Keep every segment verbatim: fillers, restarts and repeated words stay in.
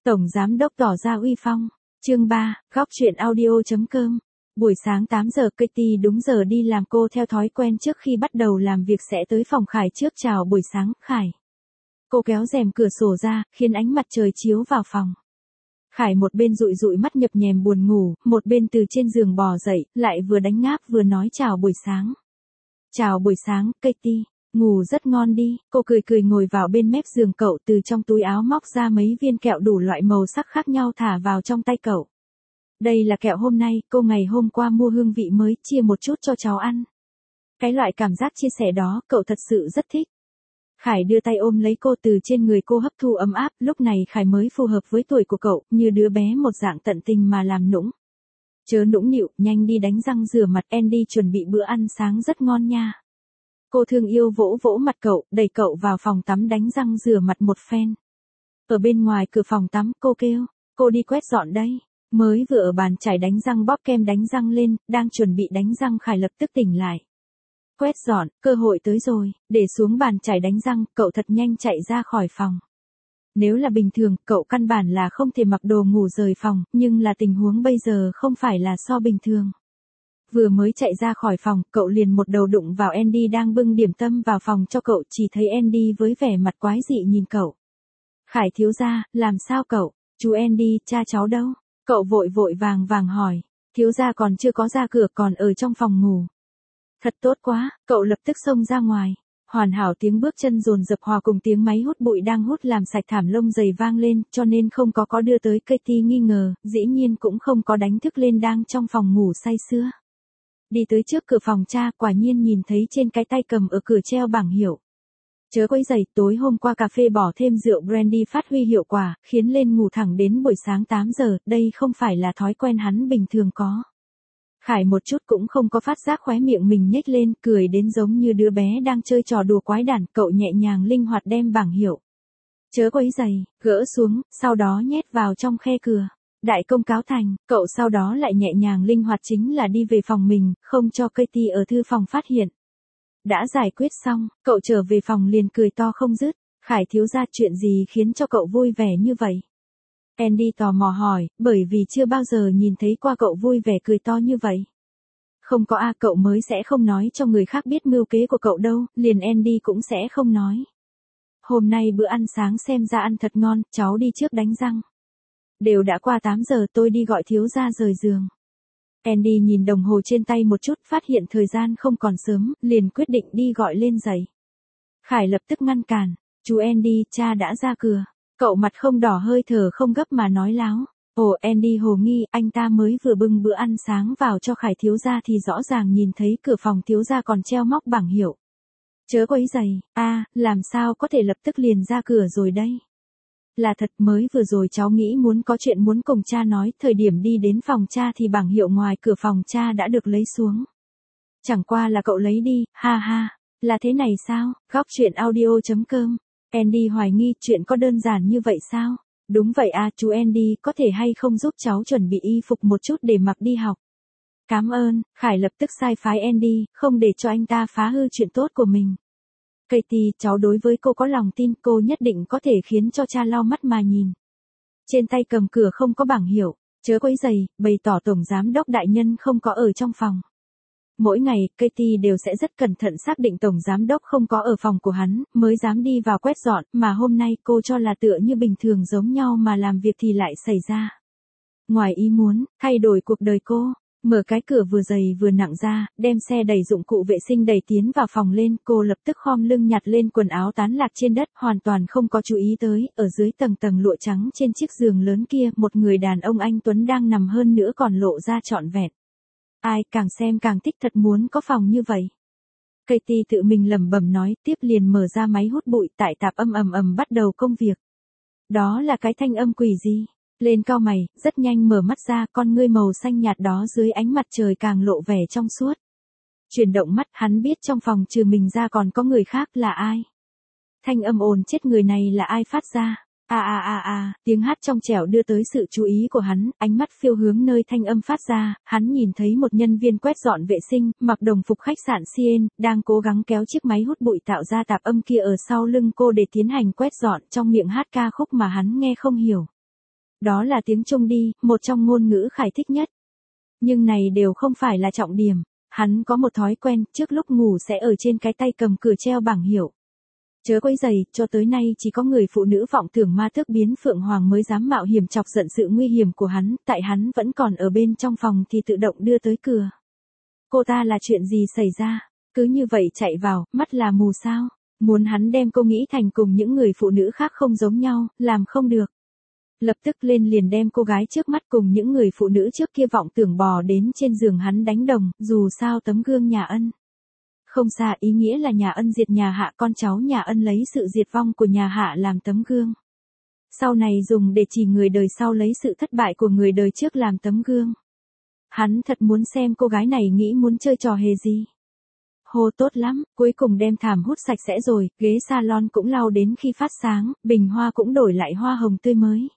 Tổng giám đốc tỏ ra uy phong. Chương ba, góc truyện audio.com. Buổi sáng tám giờ Katie đúng giờ đi làm, cô theo thói quen trước khi bắt đầu làm việc sẽ tới phòng Khải trước chào buổi sáng, Khải. Cô kéo rèm cửa sổ ra, khiến ánh mặt trời chiếu vào phòng. Khải một bên dụi dụi mắt nhập nhèm buồn ngủ, một bên từ trên giường bò dậy, lại vừa đánh ngáp vừa nói chào buổi sáng. Chào buổi sáng, Katie. Ngủ rất ngon đi, cô cười cười ngồi vào bên mép giường cậu, từ trong túi áo móc ra mấy viên kẹo đủ loại màu sắc khác nhau thả vào trong tay cậu. Đây là kẹo hôm nay, cô ngày hôm qua mua, hương vị mới, chia một chút cho cháu ăn. Cái loại cảm giác chia sẻ đó, cậu thật sự rất thích. Khải đưa tay ôm lấy cô, từ trên người cô hấp thu ấm áp, lúc này Khải mới phù hợp với tuổi của cậu, như đứa bé một dạng tận tình mà làm nũng. Chớ nũng nịu, nhanh đi đánh răng rửa mặt, Andy chuẩn bị bữa ăn sáng rất ngon nha. Cô thương yêu vỗ vỗ mặt cậu, đẩy cậu vào phòng tắm đánh răng rửa mặt một phen. Ở bên ngoài cửa phòng tắm, cô kêu, cô đi quét dọn đây. Mới vừa ở bàn chải đánh răng bóp kem đánh răng lên, đang chuẩn bị đánh răng, Khải lập tức tỉnh lại. Quét dọn, cơ hội tới rồi, để xuống bàn chải đánh răng, cậu thật nhanh chạy ra khỏi phòng. Nếu là bình thường, cậu căn bản là không thể mặc đồ ngủ rời phòng, nhưng là tình huống bây giờ không phải là so bình thường. Vừa mới chạy ra khỏi phòng, cậu liền một đầu đụng vào Andy đang bưng điểm tâm vào phòng cho cậu, chỉ thấy Andy với vẻ mặt quái dị nhìn cậu. Khải thiếu gia, làm sao cậu? Chú Andy, cha cháu đâu? Cậu vội vội vàng vàng hỏi. Thiếu gia còn chưa có ra cửa, còn ở trong phòng ngủ. Thật tốt quá, cậu lập tức xông ra ngoài. Hoàn hảo tiếng bước chân dồn dập hòa cùng tiếng máy hút bụi đang hút làm sạch thảm lông dày vang lên, cho nên không có có đưa tới Katie nghi ngờ, dĩ nhiên cũng không có đánh thức lên đang trong phòng ngủ say sưa. Đi tới trước cửa phòng cha, quả nhiên nhìn thấy trên cái tay cầm ở cửa treo bảng hiệu. Chớ quấy giày, tối hôm qua cà phê bỏ thêm rượu brandy phát huy hiệu quả, khiến lên ngủ thẳng đến buổi sáng tám giờ, đây không phải là thói quen hắn bình thường có. Khải một chút cũng không có phát giác khóe miệng mình nhếch lên, cười đến giống như đứa bé đang chơi trò đùa quái đản, cậu nhẹ nhàng linh hoạt đem bảng hiệu. Chớ quấy giày, gỡ xuống, sau đó nhét vào trong khe cửa. Đại công cáo thành, cậu sau đó lại nhẹ nhàng linh hoạt chính là đi về phòng mình, không cho Katie ở thư phòng phát hiện. Đã giải quyết xong, cậu trở về phòng liền cười to không dứt. Khải thiếu gia, chuyện gì khiến cho cậu vui vẻ như vậy? Andy tò mò hỏi, bởi vì chưa bao giờ nhìn thấy qua cậu vui vẻ cười to như vậy. Không có a, cậu mới sẽ không nói cho người khác biết mưu kế của cậu đâu, liền Andy cũng sẽ không nói. Hôm nay bữa ăn sáng xem ra ăn thật ngon, cháu đi trước đánh răng. Đều đã qua tám giờ, tôi đi gọi thiếu gia rời giường. Andy nhìn đồng hồ trên tay một chút, phát hiện thời gian không còn sớm, liền quyết định đi gọi lên dậy. Khải lập tức ngăn cản, chú Andy, cha đã ra cửa. Cậu mặt không đỏ hơi thở không gấp mà nói láo. Ồ, Andy hồ nghi, anh ta mới vừa bưng bữa ăn sáng vào cho Khải thiếu gia thì rõ ràng nhìn thấy cửa phòng thiếu gia còn treo móc bảng hiệu. Chớ quấy giày, a, làm sao có thể lập tức liền ra cửa rồi đây? Là thật, mới vừa rồi cháu nghĩ muốn có chuyện muốn cùng cha nói, thời điểm đi đến phòng cha thì bảng hiệu ngoài cửa phòng cha đã được lấy xuống. Chẳng qua là cậu lấy đi, ha ha, là thế này sao? Góc truyện audio.com. Andy hoài nghi, chuyện có đơn giản như vậy sao? Đúng vậy à, chú Andy, có thể hay không giúp cháu chuẩn bị y phục một chút để mặc đi học? Cảm ơn, Khải lập tức sai phái Andy, không để cho anh ta phá hư chuyện tốt của mình. Katie, cháu đối với cô có lòng tin, cô nhất định có thể khiến cho cha lau mắt mà nhìn. Trên tay cầm cửa không có bảng hiệu, chớ quấy giày, bày tỏ tổng giám đốc đại nhân không có ở trong phòng. Mỗi ngày, Katie đều sẽ rất cẩn thận xác định tổng giám đốc không có ở phòng của hắn, mới dám đi vào quét dọn, mà hôm nay cô cho là tựa như bình thường giống nhau mà làm việc thì lại xảy ra. Ngoài ý muốn, thay đổi cuộc đời cô. Mở cái cửa vừa dày vừa nặng ra, đem xe đẩy dụng cụ vệ sinh đẩy tiến vào phòng lên, cô lập tức khom lưng nhặt lên quần áo tán lạc trên đất, hoàn toàn không có chú ý tới, ở dưới tầng tầng lụa trắng trên chiếc giường lớn kia, một người đàn ông anh tuấn đang nằm, hơn nữa còn lộ ra trọn vẹn. Ai, càng xem càng thích, thật muốn có phòng như vậy. Katie tự mình lẩm bẩm nói, tiếp liền mở ra máy hút bụi, tại tạp âm ầm ầm bắt đầu công việc. Đó là cái thanh âm quỷ gì? Lên cau mày, rất nhanh mở mắt ra, con ngươi màu xanh nhạt đó dưới ánh mặt trời càng lộ vẻ trong suốt. Chuyển động mắt, hắn biết trong phòng trừ mình ra còn có người khác, là ai? Thanh âm ồn chết người này là ai phát ra? A a a a, tiếng hát trong trẻo đưa tới sự chú ý của hắn, ánh mắt phiêu hướng nơi thanh âm phát ra, hắn nhìn thấy một nhân viên quét dọn vệ sinh, mặc đồng phục khách sạn Sien, đang cố gắng kéo chiếc máy hút bụi tạo ra tạp âm kia ở sau lưng cô để tiến hành quét dọn, trong miệng hát ca khúc mà hắn nghe không hiểu. Đó là tiếng Trung đi, một trong ngôn ngữ Khải thích nhất. Nhưng này đều không phải là trọng điểm. Hắn có một thói quen, trước lúc ngủ sẽ ở trên cái tay cầm cửa treo bảng hiệu. Chớ quấy giày, cho tới nay chỉ có người phụ nữ vọng tưởng ma tước biến phượng hoàng mới dám mạo hiểm chọc giận sự nguy hiểm của hắn, tại hắn vẫn còn ở bên trong phòng thì tự động đưa tới cửa. Cô ta là chuyện gì xảy ra? Cứ như vậy chạy vào, mắt là mù sao? Muốn hắn đem cô nghĩ thành cùng những người phụ nữ khác không giống nhau, làm không được. Lập tức lên liền đem cô gái trước mắt cùng những người phụ nữ trước kia vọng tưởng bò đến trên giường hắn đánh đồng, dù sao tấm gương nhà Ân. Không xa ý nghĩa là nhà Ân diệt nhà Hạ, con cháu nhà Ân lấy sự diệt vong của nhà Hạ làm tấm gương. Sau này dùng để chỉ người đời sau lấy sự thất bại của người đời trước làm tấm gương. Hắn thật muốn xem cô gái này nghĩ muốn chơi trò hề gì. Hô tốt lắm, cuối cùng đem thảm hút sạch sẽ rồi, ghế salon cũng lau đến khi phát sáng, bình hoa cũng đổi lại hoa hồng tươi mới.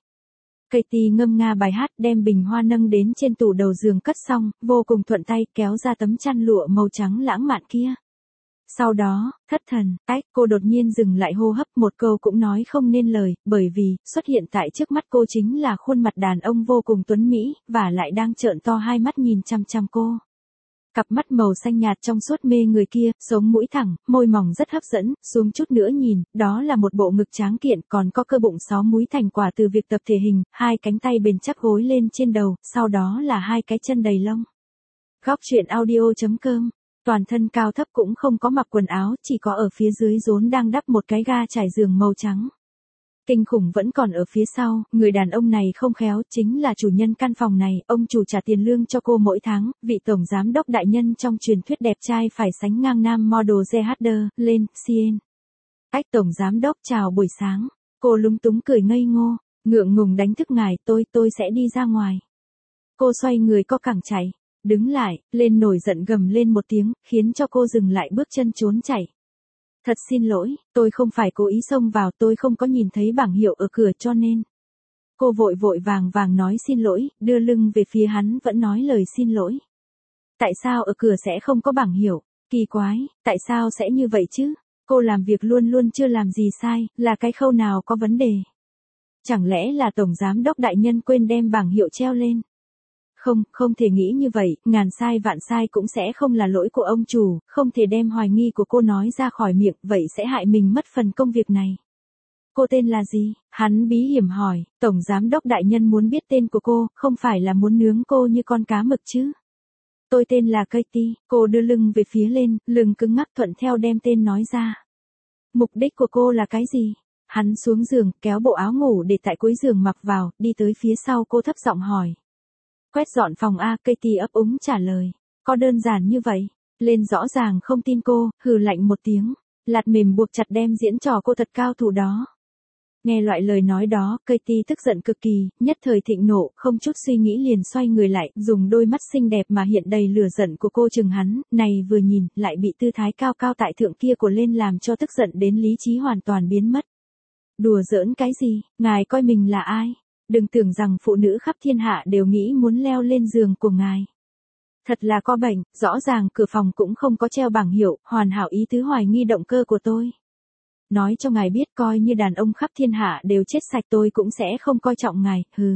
Katie ngâm nga bài hát, đem bình hoa nâng đến trên tủ đầu giường cất xong, vô cùng thuận tay kéo ra tấm chăn lụa màu trắng lãng mạn kia. Sau đó, thất thần, ách, cô đột nhiên dừng lại hô hấp, một câu cũng nói không nên lời, bởi vì, xuất hiện tại trước mắt cô chính là khuôn mặt đàn ông vô cùng tuấn mỹ, và lại đang trợn to hai mắt nhìn chăm chăm cô. Cặp mắt màu xanh nhạt trong suốt mê người kia, sống mũi thẳng, môi mỏng rất hấp dẫn, xuống chút nữa nhìn, đó là một bộ ngực tráng kiện, còn có cơ bụng sáu múi thành quả từ việc tập thể hình, hai cánh tay bền chắc gối lên trên đầu, sau đó là hai cái chân đầy lông. Góc truyện audio chấm com, toàn thân cao thấp cũng không có mặc quần áo, chỉ có ở phía dưới rốn đang đắp một cái ga trải giường màu trắng. Kinh khủng vẫn còn ở phía sau, người đàn ông này không khéo, chính là chủ nhân căn phòng này, ông chủ trả tiền lương cho cô mỗi tháng, vị tổng giám đốc đại nhân trong truyền thuyết đẹp trai phải sánh ngang nam model giê hát đê, lên, xê en. Ách tổng giám đốc chào buổi sáng, cô lúng túng cười ngây ngô, ngượng ngùng đánh thức ngài, tôi, tôi sẽ đi ra ngoài. Cô xoay người co cẳng chạy, đứng lại, lên nổi giận gầm lên một tiếng, khiến cho cô dừng lại bước chân trốn chạy. Thật xin lỗi, tôi không phải cố ý xông vào, tôi không có nhìn thấy bảng hiệu ở cửa cho nên. Cô vội vội vàng vàng nói xin lỗi, đưa lưng về phía hắn vẫn nói lời xin lỗi. Tại sao ở cửa sẽ không có bảng hiệu? Kỳ quái, tại sao sẽ như vậy chứ? Cô làm việc luôn luôn chưa làm gì sai, là cái khâu nào có vấn đề? Chẳng lẽ là tổng giám đốc đại nhân quên đem bảng hiệu treo lên? Không, không thể nghĩ như vậy, ngàn sai vạn sai cũng sẽ không là lỗi của ông chủ, không thể đem hoài nghi của cô nói ra khỏi miệng, vậy sẽ hại mình mất phần công việc này. Cô tên là gì? Hắn bí hiểm hỏi, tổng giám đốc đại nhân muốn biết tên của cô, không phải là muốn nướng cô như con cá mực chứ? Tôi tên là Katie, cô đưa lưng về phía lên, lưng cứng ngắc thuận theo đem tên nói ra. Mục đích của cô là cái gì? Hắn xuống giường, kéo bộ áo ngủ để tại cuối giường mặc vào, đi tới phía sau cô thấp giọng hỏi. Quét dọn phòng A, Katie ấp úng trả lời. Có đơn giản như vậy? Lên rõ ràng không tin cô, hừ lạnh một tiếng. Lạt mềm buộc chặt đem diễn trò cô thật cao thủ đó. Nghe loại lời nói đó, Katie tức giận cực kỳ, nhất thời thịnh nộ, không chút suy nghĩ liền xoay người lại, dùng đôi mắt xinh đẹp mà hiện đầy lửa giận của cô chừng hắn, này vừa nhìn, lại bị tư thái cao cao tại thượng kia của lên làm cho tức giận đến lý trí hoàn toàn biến mất. Đùa giỡn cái gì, ngài coi mình là ai? Đừng tưởng rằng phụ nữ khắp thiên hạ đều nghĩ muốn leo lên giường của ngài. Thật là có bệnh, rõ ràng cửa phòng cũng không có treo bảng hiệu, hoàn hảo ý tứ hoài nghi động cơ của tôi. Nói cho ngài biết coi như đàn ông khắp thiên hạ đều chết sạch tôi cũng sẽ không coi trọng ngài, hừ.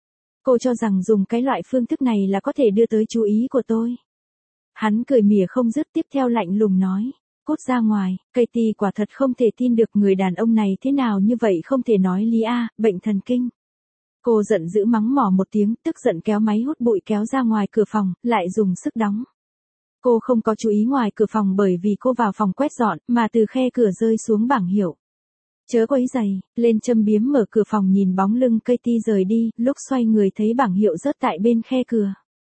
Cô cho rằng dùng cái loại phương thức này là có thể đưa tới chú ý của tôi. Hắn cười mỉa không dứt tiếp theo lạnh lùng nói. Cút ra ngoài, Katie quả thật không thể tin được người đàn ông này thế nào như vậy không thể nói lý a, bệnh thần kinh. Cô giận dữ mắng mỏ một tiếng, tức giận kéo máy hút bụi kéo ra ngoài cửa phòng, lại dùng sức đóng. Cô không có chú ý ngoài cửa phòng bởi vì cô vào phòng quét dọn, mà từ khe cửa rơi xuống bảng hiệu. Chớ quấy giày, lên châm biếm mở cửa phòng nhìn bóng lưng Katie rời đi, lúc xoay người thấy bảng hiệu rớt tại bên khe cửa.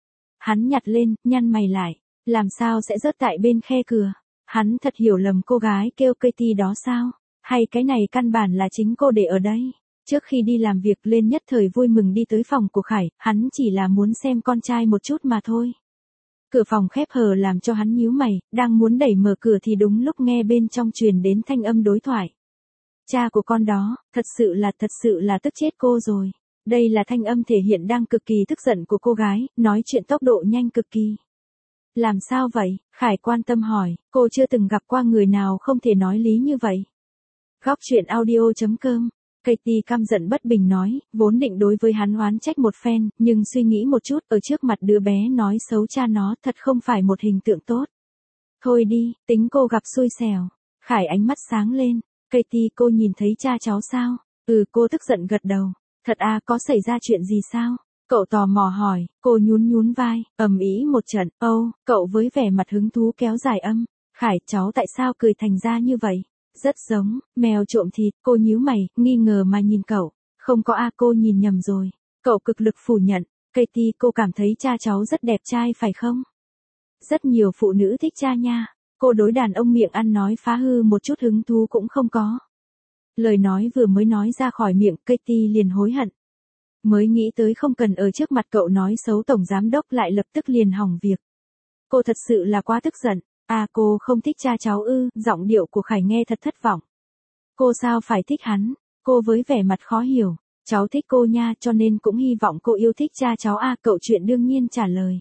Hắn nhặt lên, nhăn mày lại, làm sao sẽ rớt tại bên khe cửa? Hắn thật hiểu lầm cô gái kêu Katie đó sao? Hay cái này căn bản là chính cô để ở đây? Trước khi đi làm việc lên nhất thời vui mừng đi tới phòng của Khải, hắn chỉ là muốn xem con trai một chút mà thôi. Cửa phòng khép hờ làm cho hắn nhíu mày, đang muốn đẩy mở cửa thì đúng lúc nghe bên trong truyền đến thanh âm đối thoại. Cha của con đó, thật sự là thật sự là tức chết cô rồi. Đây là thanh âm thể hiện đang cực kỳ tức giận của cô gái, nói chuyện tốc độ nhanh cực kỳ. Làm sao vậy? Khải quan tâm hỏi, cô chưa từng gặp qua người nào không thể nói lý như vậy. Góc truyện audio chấm com Katie căm giận bất bình nói, vốn định đối với hắn oán trách một phen, nhưng suy nghĩ một chút, ở trước mặt đứa bé nói xấu cha nó thật không phải một hình tượng tốt. Thôi đi, tính cô gặp xui xẻo. Khải ánh mắt sáng lên. Katie, cô nhìn thấy cha cháu sao? Ừ, cô tức giận gật đầu. Thật à, có xảy ra chuyện gì sao? Cậu tò mò hỏi, cô nhún nhún vai, ầm ĩ một trận, âu, oh, cậu với vẻ mặt hứng thú kéo dài âm. Khải, cháu tại sao cười thành ra như vậy? Rất giống, mèo trộm thịt, cô nhíu mày, nghi ngờ mà nhìn cậu. Không có a, cô nhìn nhầm rồi. Cậu cực lực phủ nhận. Katie, cô cảm thấy cha cháu rất đẹp trai phải không? Rất nhiều phụ nữ thích cha nha. Cô đối đàn ông miệng ăn nói phá hư một chút hứng thú cũng không có. Lời nói vừa mới nói ra khỏi miệng, Katie liền hối hận. Mới nghĩ tới không cần ở trước mặt cậu nói xấu tổng giám đốc lại lập tức liền hỏng việc. Cô thật sự là quá tức giận. À, cô không thích cha cháu ư? Giọng điệu của Khải nghe thật thất vọng. Cô sao phải thích hắn? Cô với vẻ mặt khó hiểu. Cháu thích cô nha, cho nên cũng hy vọng cô yêu thích cha cháu à, cậu chuyện đương nhiên trả lời.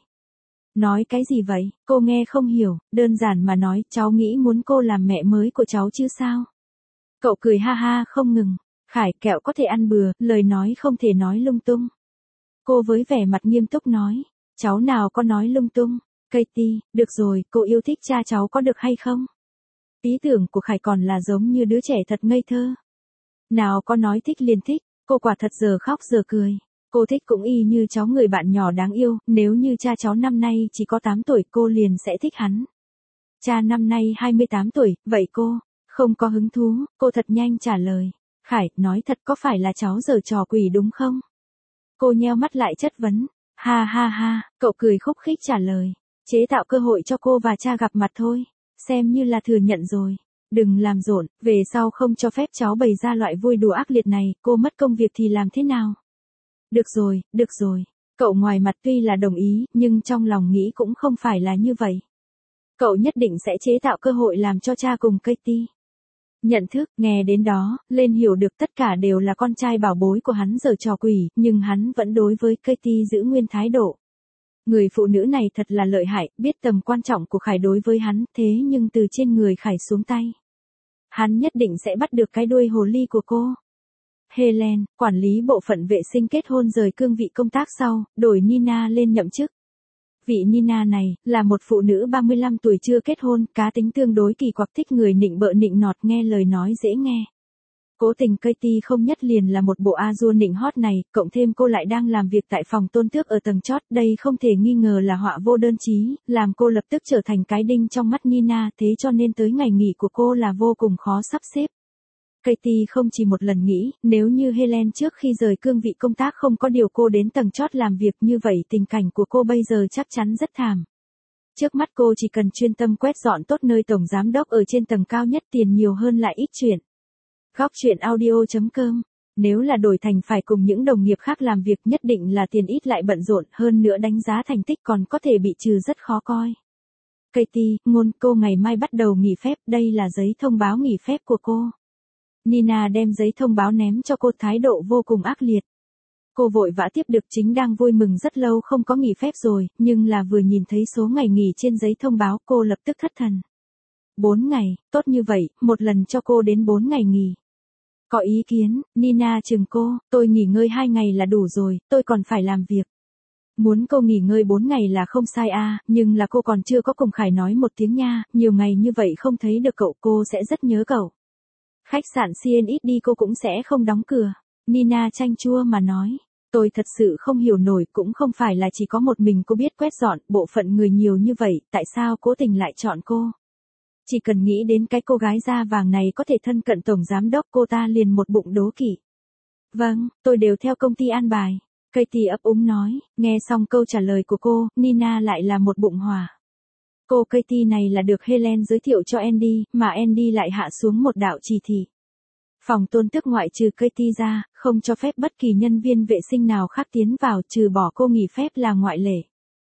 Nói cái gì vậy? Cô nghe không hiểu, đơn giản mà nói, cháu nghĩ muốn cô làm mẹ mới của cháu chứ sao? Cậu cười ha ha không ngừng. Khải, kẹo có thể ăn bừa, lời nói không thể nói lung tung. Cô với vẻ mặt nghiêm túc nói, cháu nào có nói lung tung. Katie, được rồi, cô yêu thích cha cháu có được hay không? Ý tưởng của Khải còn là giống như đứa trẻ thật ngây thơ. Nào có nói thích liền thích, cô quả thật giờ khóc giờ cười. Cô thích cũng y như cháu người bạn nhỏ đáng yêu, nếu như cha cháu năm nay chỉ có tám tuổi cô liền sẽ thích hắn. Cha năm nay hai mươi tám tuổi, vậy cô? Không có hứng thú, cô thật nhanh trả lời. Khải, nói thật có phải là cháu giở trò quỷ đúng không? Cô nheo mắt lại chất vấn. Ha ha ha, cậu cười khúc khích trả lời. Chế tạo cơ hội cho cô và cha gặp mặt thôi. Xem như là thừa nhận rồi. Đừng làm rộn, về sau không cho phép cháu bày ra loại vui đùa ác liệt này, cô mất công việc thì làm thế nào? Được rồi, được rồi. Cậu ngoài mặt tuy là đồng ý, nhưng trong lòng nghĩ cũng không phải là như vậy. Cậu nhất định sẽ chế tạo cơ hội làm cho cha cùng Katie. Nhận thức, nghe đến đó, lên hiểu được tất cả đều là con trai bảo bối của hắn giở trò quỷ, nhưng hắn vẫn đối với Katie giữ nguyên thái độ. Người phụ nữ này thật là lợi hại, biết tầm quan trọng của Khải đối với hắn, thế nhưng từ trên người Khải xuống tay. Hắn nhất định sẽ bắt được cái đuôi hồ ly của cô. Helen, quản lý bộ phận vệ sinh kết hôn rời cương vị công tác sau, đổi Nina lên nhậm chức. Vị Nina này, là một phụ nữ ba mươi lăm tuổi chưa kết hôn, cá tính tương đối kỳ quặc, thích người nịnh bợ nịnh nọt, nghe lời nói dễ nghe. Cố tình Katie không nhất liền là một bộ a dua nịnh hót này, cộng thêm cô lại đang làm việc tại phòng tôn tước ở tầng chót, đây không thể nghi ngờ là họa vô đơn chí, làm cô lập tức trở thành cái đinh trong mắt Nina, thế cho nên tới ngày nghỉ của cô là vô cùng khó sắp xếp. Katie không chỉ một lần nghĩ, nếu như Helen trước khi rời cương vị công tác không có điều cô đến tầng chót làm việc như vậy tình cảnh của cô bây giờ chắc chắn rất thảm. Trước mắt cô chỉ cần chuyên tâm quét dọn tốt nơi tổng giám đốc ở trên tầng cao nhất, tiền nhiều hơn lại ít chuyện. Góc chuyện audio chấm com. Nếu là đổi thành phải cùng những đồng nghiệp khác làm việc nhất định là tiền ít lại bận rộn, hơn nữa đánh giá thành tích còn có thể bị trừ rất khó coi. Katie, ngôn, cô ngày mai bắt đầu nghỉ phép, đây là giấy thông báo nghỉ phép của cô. Nina đem giấy thông báo ném cho cô, thái độ vô cùng ác liệt. Cô vội vã tiếp được, chính đang vui mừng rất lâu không có nghỉ phép rồi, nhưng là vừa nhìn thấy số ngày nghỉ trên giấy thông báo cô lập tức thất thần. Bốn ngày, tốt như vậy, một lần cho cô đến bốn ngày nghỉ. Có ý kiến, Nina chừng cô, tôi nghỉ ngơi hai ngày là đủ rồi, tôi còn phải làm việc. Muốn cô nghỉ ngơi bốn ngày là không sai à, nhưng là cô còn chưa có cùng Khải nói một tiếng nha, nhiều ngày như vậy không thấy được cậu cô sẽ rất nhớ cậu. Khách sạn xê en ích đi cô cũng sẽ không đóng cửa. Nina chanh chua mà nói, tôi thật sự không hiểu nổi, cũng không phải là chỉ có một mình cô biết quét dọn, bộ phận người nhiều như vậy, tại sao cố tình lại chọn cô? Chỉ cần nghĩ đến cái cô gái da vàng này có thể thân cận tổng giám đốc, cô ta liền một bụng đố kỵ. Vâng, tôi đều theo công ty an bài. Katie ấp úng nói, nghe xong câu trả lời của cô, Nina lại là một bụng hỏa. Cô Katie này là được Helen giới thiệu cho Andy, mà Andy lại hạ xuống một đạo chỉ thị. Phòng tôn tước ngoại trừ Katie ra, không cho phép bất kỳ nhân viên vệ sinh nào khác tiến vào, trừ bỏ cô nghỉ phép là ngoại lệ.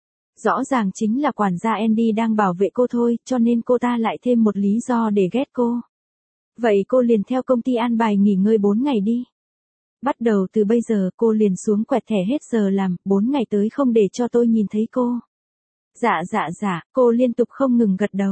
Rõ ràng chính là quản gia Andy đang bảo vệ cô thôi, cho nên cô ta lại thêm một lý do để ghét cô. Vậy cô liền theo công ty an bài nghỉ ngơi bốn ngày đi. Bắt đầu từ bây giờ cô liền xuống quẹt thẻ hết giờ làm, bốn ngày tới không để cho tôi nhìn thấy cô. Dạ dạ dạ, cô liên tục không ngừng gật đầu.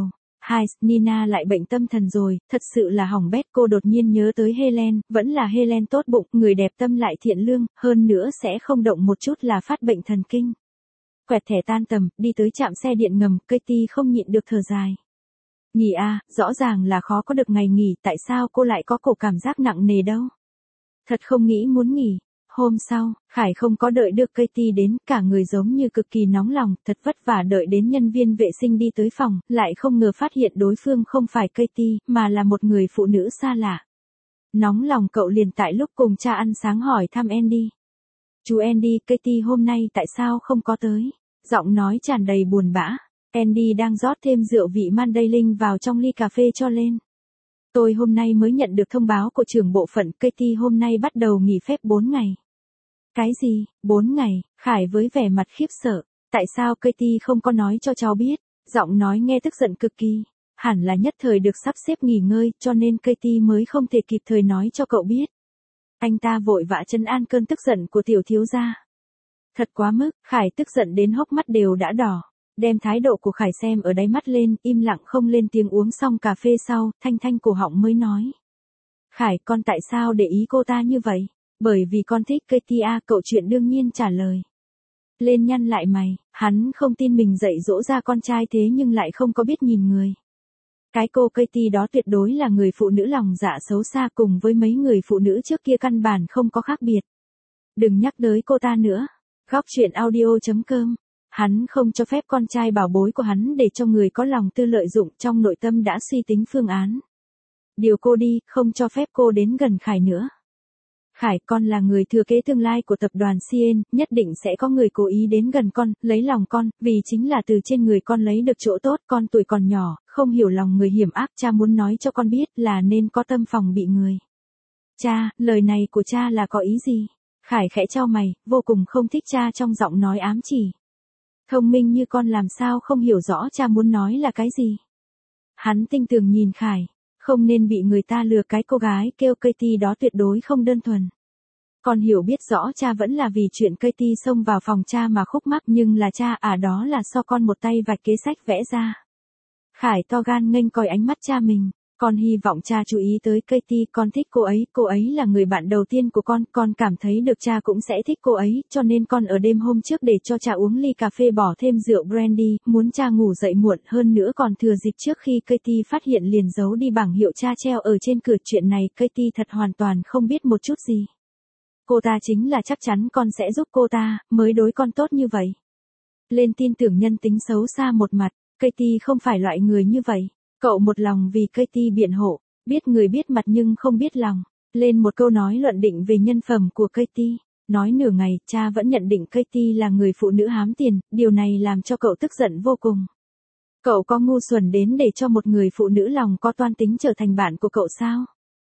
Hai, Nina lại bệnh tâm thần rồi, thật sự là hỏng bét. Cô đột nhiên nhớ tới Helen, vẫn là Helen tốt bụng, người đẹp tâm lại thiện lương, hơn nữa sẽ không động một chút là phát bệnh thần kinh. Quẹt thẻ tan tầm, đi tới trạm xe điện ngầm, Katie không nhịn được thở dài. Nghỉ à, rõ ràng là khó có được ngày nghỉ, tại sao cô lại có cổ cảm giác nặng nề đâu? Thật không nghĩ muốn nghỉ. Hôm sau, Khải không có đợi được Katie đến, cả người giống như cực kỳ nóng lòng, thật vất vả đợi đến nhân viên vệ sinh đi tới phòng, lại không ngờ phát hiện đối phương không phải Katie, mà là một người phụ nữ xa lạ. Nóng lòng cậu liền tại lúc cùng cha ăn sáng hỏi thăm Andy. Chú Andy, Katie hôm nay tại sao không có tới? Giọng nói tràn đầy buồn bã. Andy đang rót thêm rượu vị Mandailing vào trong ly cà phê cho lên. Tôi hôm nay mới nhận được thông báo của trưởng bộ phận, Katie hôm nay bắt đầu nghỉ phép bốn ngày. Cái gì, bốn ngày? Khải với vẻ mặt khiếp sợ. Tại sao Katie không có nói cho cháu biết? Giọng nói nghe tức giận cực kỳ. Hẳn là nhất thời được sắp xếp nghỉ ngơi, cho nên Katie mới không thể kịp thời nói cho cậu biết. Anh ta vội vã trấn an cơn tức giận của tiểu thiếu gia. Thật quá mức, Khải tức giận đến hốc mắt đều đã đỏ. Đem thái độ của Khải xem ở đáy mắt lên, im lặng không lên tiếng. Uống xong cà phê sau, thanh thanh cổ họng mới nói. Khải, con tại sao để ý cô ta như vậy? Bởi vì con thích Katie à, cậu chuyện đương nhiên trả lời. Lên nhăn lại mày, hắn không tin mình dạy dỗ ra con trai thế nhưng lại không có biết nhìn người. Cái cô Katie đó tuyệt đối là người phụ nữ lòng dạ xấu xa, cùng với mấy người phụ nữ trước kia căn bản không có khác biệt. Đừng nhắc tới cô ta nữa. Góc truyện audio chấm com. Hắn không cho phép con trai bảo bối của hắn để cho người có lòng tư lợi dụng, trong nội tâm đã suy tính phương án. Điều cô đi, không cho phép cô đến gần Khải nữa. Khải, con là người thừa kế tương lai của tập đoàn xê en, nhất định sẽ có người cố ý đến gần con, lấy lòng con, vì chính là từ trên người con lấy được chỗ tốt. Con tuổi còn nhỏ, không hiểu lòng người hiểm ác, cha muốn nói cho con biết là nên có tâm phòng bị người. Cha, lời này của cha là có ý gì? Khải khẽ chau mày, vô cùng không thích cha trong giọng nói ám chỉ. Thông minh như con làm sao không hiểu rõ cha muốn nói là cái gì? Hắn tinh tường nhìn Khải. Không nên bị người ta lừa, cái cô gái kêu Katie đó tuyệt đối không đơn thuần. Con hiểu biết rõ cha vẫn là vì chuyện Katie xông vào phòng cha mà khúc mắc, nhưng là cha à, đó là do con một tay vạch kế sách vẽ ra. Khải to gan nghênh coi ánh mắt cha mình. Con hy vọng cha chú ý tới Katie, con thích cô ấy, cô ấy là người bạn đầu tiên của con, con cảm thấy được cha cũng sẽ thích cô ấy, cho nên con ở đêm hôm trước để cho cha uống ly cà phê bỏ thêm rượu brandy, muốn cha ngủ dậy muộn, hơn nữa còn thừa dịp trước khi Katie phát hiện liền giấu đi bảng hiệu cha treo ở trên cửa. Chuyện này Katie thật hoàn toàn không biết một chút gì. Cô ta chính là chắc chắn con sẽ giúp cô ta, mới đối con tốt như vậy. Lên tin tưởng nhân tính xấu xa một mặt, Katie không phải loại người như vậy. Cậu một lòng vì Katie biện hộ, biết người biết mặt nhưng không biết lòng. Lên một câu nói luận định về nhân phẩm của Katie. Nói nửa ngày, cha vẫn nhận định Katie là người phụ nữ hám tiền, điều này làm cho cậu tức giận vô cùng. Cậu có ngu xuẩn đến để cho một người phụ nữ lòng có toan tính trở thành bạn của cậu sao?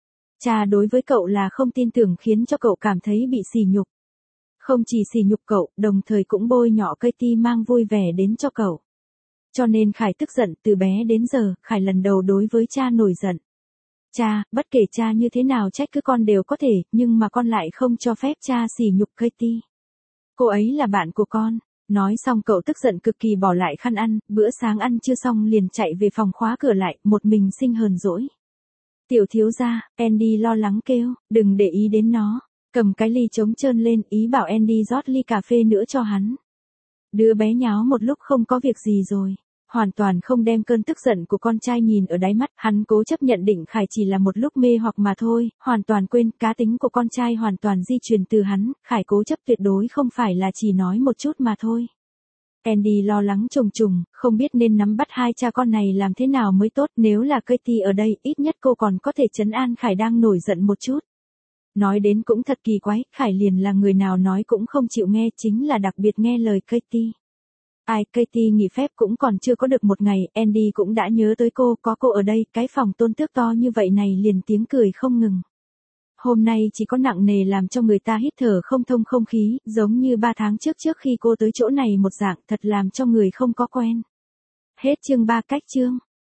Cha đối với cậu là không tin tưởng, khiến cho cậu cảm thấy bị sỉ nhục. Không chỉ sỉ nhục cậu, đồng thời cũng bôi nhọ Katie mang vui vẻ đến cho cậu. Cho nên Khải tức giận, từ bé đến giờ, Khải lần đầu đối với cha nổi giận. Cha, bất kể cha như thế nào trách cứ con đều có thể, nhưng mà con lại không cho phép cha sỉ nhục Katie. Cô ấy là bạn của con. Nói xong cậu tức giận cực kỳ, bỏ lại khăn ăn, bữa sáng ăn chưa xong liền chạy về phòng khóa cửa lại, một mình sinh hờn dỗi. Tiểu thiếu gia, Andy lo lắng kêu, đừng để ý đến nó. Cầm cái ly trống trơn lên, ý bảo Andy rót ly cà phê nữa cho hắn. Đứa bé nháo một lúc không có việc gì rồi. Hoàn toàn không đem cơn tức giận của con trai nhìn ở đáy mắt, hắn cố chấp nhận định Khải chỉ là một lúc mê hoặc mà thôi, hoàn toàn quên cá tính của con trai hoàn toàn di truyền từ hắn, Khải cố chấp tuyệt đối không phải là chỉ nói một chút mà thôi. Andy lo lắng trùng trùng, không biết nên nắm bắt hai cha con này làm thế nào mới tốt, nếu là Katie ở đây, ít nhất cô còn có thể trấn an Khải đang nổi giận một chút. Nói đến cũng thật kỳ quái, Khải liền là người nào nói cũng không chịu nghe, chính là đặc biệt nghe lời Katie. Ai, Katie nghỉ phép cũng còn chưa có được một ngày, Andy cũng đã nhớ tới cô, có cô ở đây, cái phòng tôn tước to như vậy này liền tiếng cười không ngừng. Hôm nay chỉ có nặng nề làm cho người ta hít thở không thông không khí, giống như ba tháng trước trước khi cô tới chỗ này một dạng, thật làm cho người không có quen. Hết chương ba cách chương.